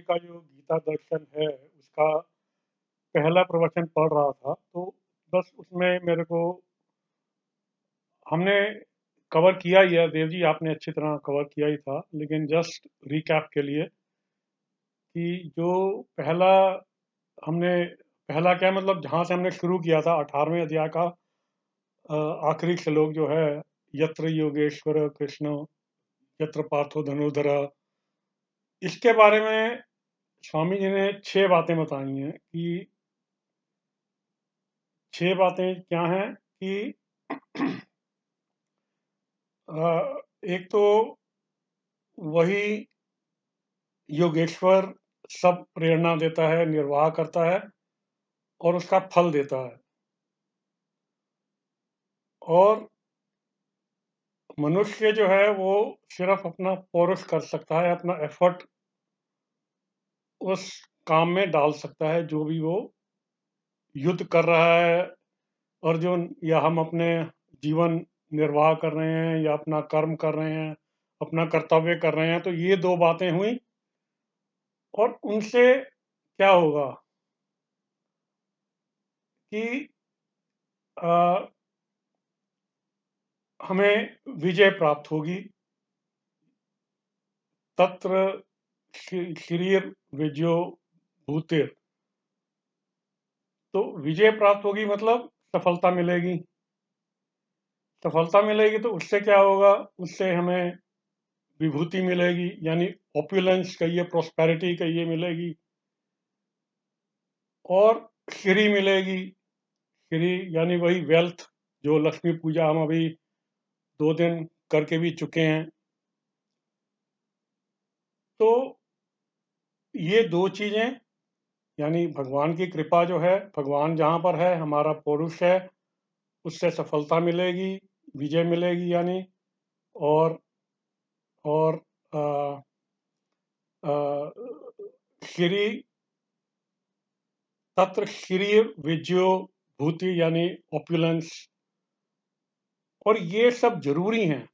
का जो गीता दर्शन है उसका पहला प्रवचन पढ़ रहा था, तो बस उसमें मेरे को हमने कवर किया ही है, देव जी आपने अच्छी तरह कवर किया ही था, लेकिन जस्ट रिकैप के लिए कि जो पहला हमने पहला क्या मतलब जहाँ से हमने शुरू किया था 18वें अध्याय का आखिरी श्लोक जो है, यत्र योगेश्वर कृष्ण यत्र पार्थो धनुर्धर, इसके बारे में स्वामी जी ने 6 बातें बताई हैं कि 6 बातें क्या हैं कि एक तो वही योगेश्वर सब प्रेरणा देता है, निर्वाह करता है और उसका फल देता है, और मनुष्य जो है वो सिर्फ अपना पौरुष कर सकता है, अपना एफर्ट उस काम में डाल सकता है जो भी वो युद्ध कर रहा है, अर्जुन, या हम अपने जीवन निर्वाह कर रहे हैं या अपना कर्म कर रहे हैं, अपना कर्तव्य कर रहे हैं। तो ये 2 बातें हुई, और उनसे क्या होगा कि आ, हमें विजय प्राप्त होगी। तत्र शरीर विजयो भूतेर, तो विजय प्राप्त होगी मतलब सफलता मिलेगी। सफलता मिलेगी तो उससे क्या होगा, उससे हमें विभूति मिलेगी, यानी ऑपुलेंस कहिए, प्रोस्पेरिटी कहिए, मिलेगी, और श्री मिलेगी। श्री यानी वही वेल्थ, जो लक्ष्मी पूजा हम अभी 2 दिन करके भी चुके हैं। तो ये 2 चीजें, यानी भगवान की कृपा जो है, भगवान जहाँ पर है हमारा पौरुष है, उससे सफलता मिलेगी, विजय मिलेगी, यानी और और आ, आ, श्री तत्र श्री विजयो भूति यानी ऑपुलेंस, और ये सब जरूरी हैं।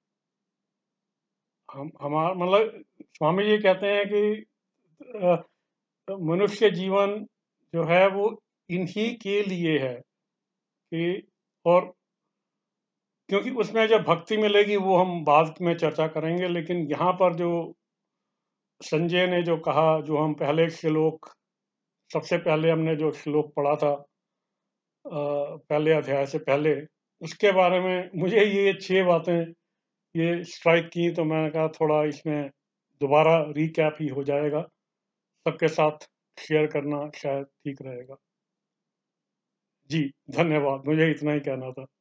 हम हमारा मतलब स्वामी जी कहते हैं कि मनुष्य जीवन जो है वो इन्हीं के लिए है कि, और क्योंकि उसमें जब भक्ति मिलेगी वो हम बाद में चर्चा करेंगे, लेकिन यहाँ पर जो संजय ने जो कहा, जो हम पहले श्लोक, सबसे पहले हमने जो श्लोक पढ़ा था पहले अध्याय से पहले, उसके बारे में मुझे ये 6 बातें ये स्ट्राइक की, तो मैंने कहा थोड़ा इसमें दोबारा रिकैप ही हो जाएगा, सबके साथ शेयर करना शायद ठीक रहेगा। जी धन्यवाद, मुझे इतना ही कहना था।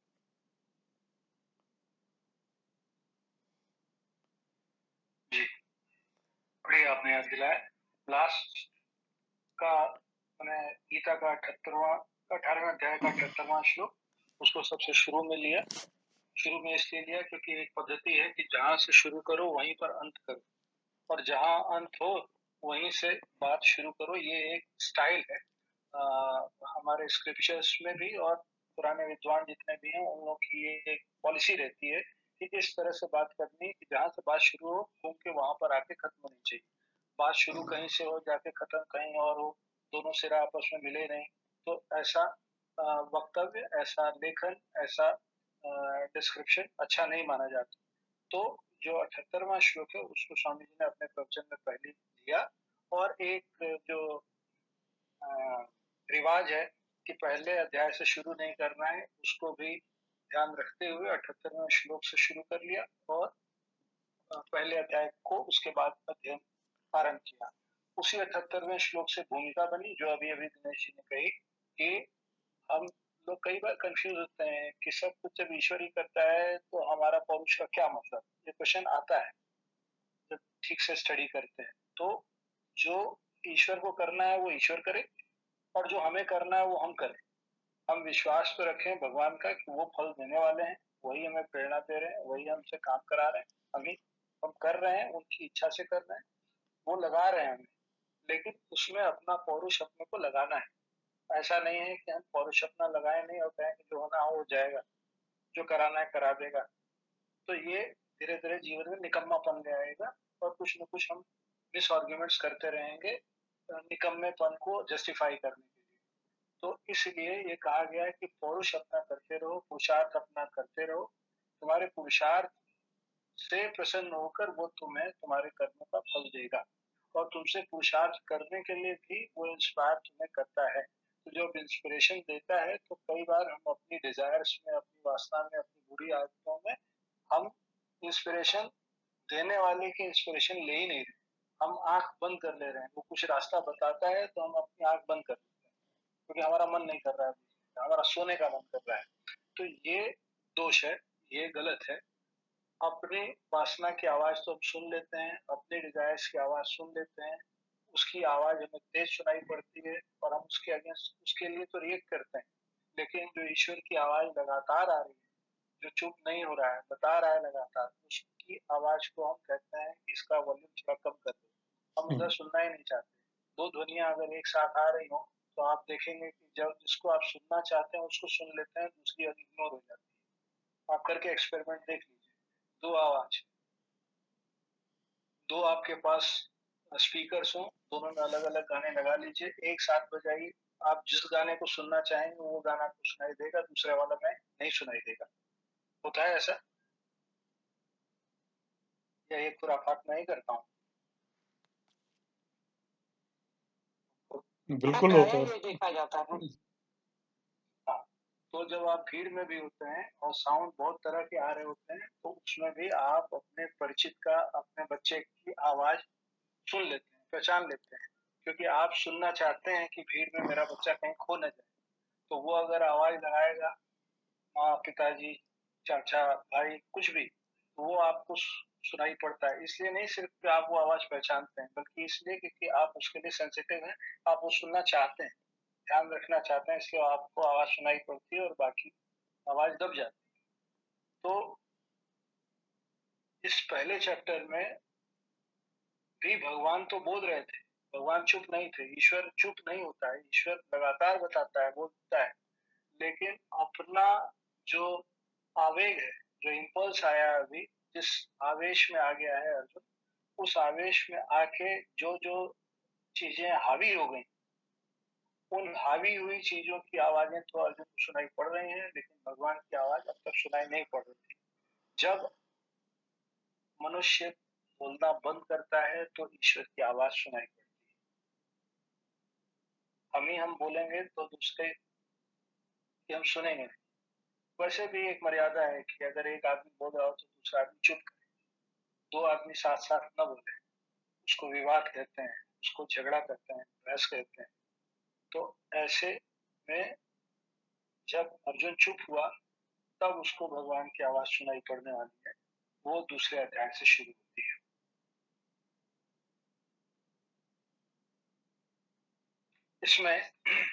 जी बढ़िया, आपने याद दिलाया। लास्ट का मैंने गीता का 18वें अध्याय का 78वां श्लोक, उसको सबसे शुरू में लिया। शुरू में इसलिए लिया क्योंकि एक पद्धति है कि जहां से शुरू करो वहीं पर अंत करो, और जहां अंत हो वहीं से बात शुरू करो। ये एक स्टाइल है हमारे स्क्रिप्चर्स में भी, और पुराने विद्वान जितने भी हैं उन लोगों की ये एक पॉलिसी रहती है कि इस तरह से बात करनी है कि जहां से बात शुरू हो घूम के वहां पर आके खत्म होनी चाहिए। बात शुरू कहीं से हो जाके खत्म कहीं और हो, दोनों सिरा आपस में मिले नहीं, तो ऐसा वक्तव्य, ऐसा लेखन, ऐसा डिस्क्रिप्शन अच्छा नहीं माना जाता। तो जो 78वां श्लोक है उसको स्वामी जी ने अपने प्रवचन में पहले दिया, और एक जो रिवाज है कि पहले अध्याय से शुरू नहीं करना है, उसको भी ध्यान रखते हुए 78वें श्लोक से शुरू कर लिया, और पहले अध्याय को उसके बाद अध्ययन आरंभ किया। उसी 78वें श्लोक से भूमिका बनी जो अभी अभी दिनेश जी ने कही कि हम लोग कई बार कंफ्यूज होते हैं कि सब कुछ जब ईश्वर ही करता है तो हमारा पौरुष का क्या मतलब, ये क्वेश्चन आता है जब ठीक से स्टडी करते हैं। तो जो ईश्वर को करना है वो ईश्वर करे, और जो हमें करना है वो हम करें। हम विश्वास तो रखें भगवान का कि वो फल देने वाले हैं, वही हमें प्रेरणा दे रहे हैं, वही हमसे काम करा रहे हैं, हम कर रहे हैं, उनकी इच्छा से कर रहे हैं, वो लगा रहे हैं हमें, लेकिन उसमें अपना पौरुष अपने को लगाना है। ऐसा नहीं है कि हम पौरुष अपना लगाए नहीं और कहें कि जो होना हो जाएगा, जो कराना है करा देगा। तो ये धीरे धीरे जीवन में निकम्मापन ले आएगा, और कुछ न कुछ हम मिस आर्ग्यूमेंट्स करते रहेंगे, निकम्मेपन को जस्टिफाई करने के लिए। तो इसलिए ये कहा गया है कि पौरुष अपना करते रहो, पुरुषार्थ अपना करते रहो, तुम्हारे पुरुषार्थ से प्रसन्न होकर वो तुम्हें तुम्हारे कर्मों का फल देगा, और तुमसे पुरुषार्थ करने के लिए भी वो इंस्पायर तुम्हें करता है। तो जब इंस्पिरेशन देता है तो कई बार हम अपनी डिजायर्स में, अपनी वासना में, अपनी बुरी आदतों में हम इंस्पिरेशन देने वाले की इंस्पिरेशन ले ही नहीं रहे, हम आंख बंद कर ले रहे हैं। वो कुछ रास्ता बताता है तो हम अपनी आंख बंद कर लेते हैं क्योंकि हमारा मन नहीं कर रहा है, हमारा सोने का मन कर रहा है। तो ये दोष है, ये गलत है। अपनी वासना की आवाज तो हम सुन लेते हैं, अपने डिजायर्स की आवाज सुन लेते हैं, उसकी आवाज हमें तेज सुनाई पड़ती है और हम उसके अगेंस्ट उसके लिए तो रिएक्ट करते हैं। लेकिन जो ईश्वर की आवाज लगातार आ रही है, जो चुप नहीं हो रहा है, बता रहा है लगातार, उसकी आवाज को हम कहते हैं कि इसका वॉल्यूम थोड़ा कम कर दो, हम उधर सुनना ही नहीं चाहते। दो ध्वनियां अगर एक साथ आ रही हो तो आप देखेंगे कि जब जिसको आप सुनना चाहते हैं उसको सुन लेते हैं, दूसरी इग्नोर हो जाती है। आप करके एक्सपेरिमेंट देख लीजिए। दो आवाज, दो आपके पास स्पीकर्स हो, दोनों में अलग अलग गाने लगा लीजिए, एक साथ बजाइए, आप जिस गाने को सुनना चाहेंगे वो गाना आपको सुनाई देगा, दूसरे वाला में नहीं सुनाई देगा। होता है ऐसा, या ये खुराफात मैं ही करता हूँ? बिल्कुल होता है। ये देखा जाता है। हाँ, तो जब आप भीड़ में भी होते हैं और साउंड बहुत तरह के आ रहे होते हैं तो उसमें भी आप अपने परिचित का, अपने बच्चे की आवाज सुन लेते हैं, पहचान लेते हैं, क्योंकि आप सुनना चाहते हैं कि भीड़ में मेरा बच्चा कहीं खो न जाए। तो वो अगर आवाज लगाएगा, माँ, पिताजी, चाचा, भाई, कुछ भी, तो वो आपको सुनाई पड़ता है। इसलिए नहीं सिर्फ कि आप वो आवाज पहचानते हैं, बल्कि इसलिए क्योंकि आप उसके लिए सेंसिटिव हैं, आप वो सुनना चाहते हैं, ध्यान रखना चाहते हैं, इसलिए आपको आवाज सुनाई पड़ती है और बाकी आवाज दब जाती है। तो इस पहले चैप्टर में भी भगवान तो बोल रहे थे, भगवान चुप नहीं थे। ईश्वर चुप नहीं होता है, ईश्वर लगातार बताता है, बोलता है, लेकिन अपना जो आवेग है, जो इम्पल्स आया अभी, जिस आवेश में आ गया है अर्जुन, उस आवेश में आके जो जो चीजें हावी हो गई, उन हावी हुई चीजों की आवाजें तो अर्जुन को सुनाई पड़ रही हैं, लेकिन भगवान की आवाज अब तक सुनाई नहीं पड़ रही थी। जब मनुष्य बोलना बंद करता है तो ईश्वर की आवाज सुनाई पड़ती है। हम बोलेंगे तो दूसरे की हम सुनेंगे। वैसे भी एक मर्यादा है कि अगर एक आदमी बोल रहा हो तो दूसरा आदमी चुप करे। दो आदमी साथ साथ न बोले, उसको विवाद कहते हैं, उसको झगड़ा करते हैं, बहस कहते हैं। तो ऐसे में जब अर्जुन चुप हुआ तब उसको भगवान की आवाज सुनाई पड़ने वाली है। वो दूसरे अध्याय से शुरू होती है। इसमें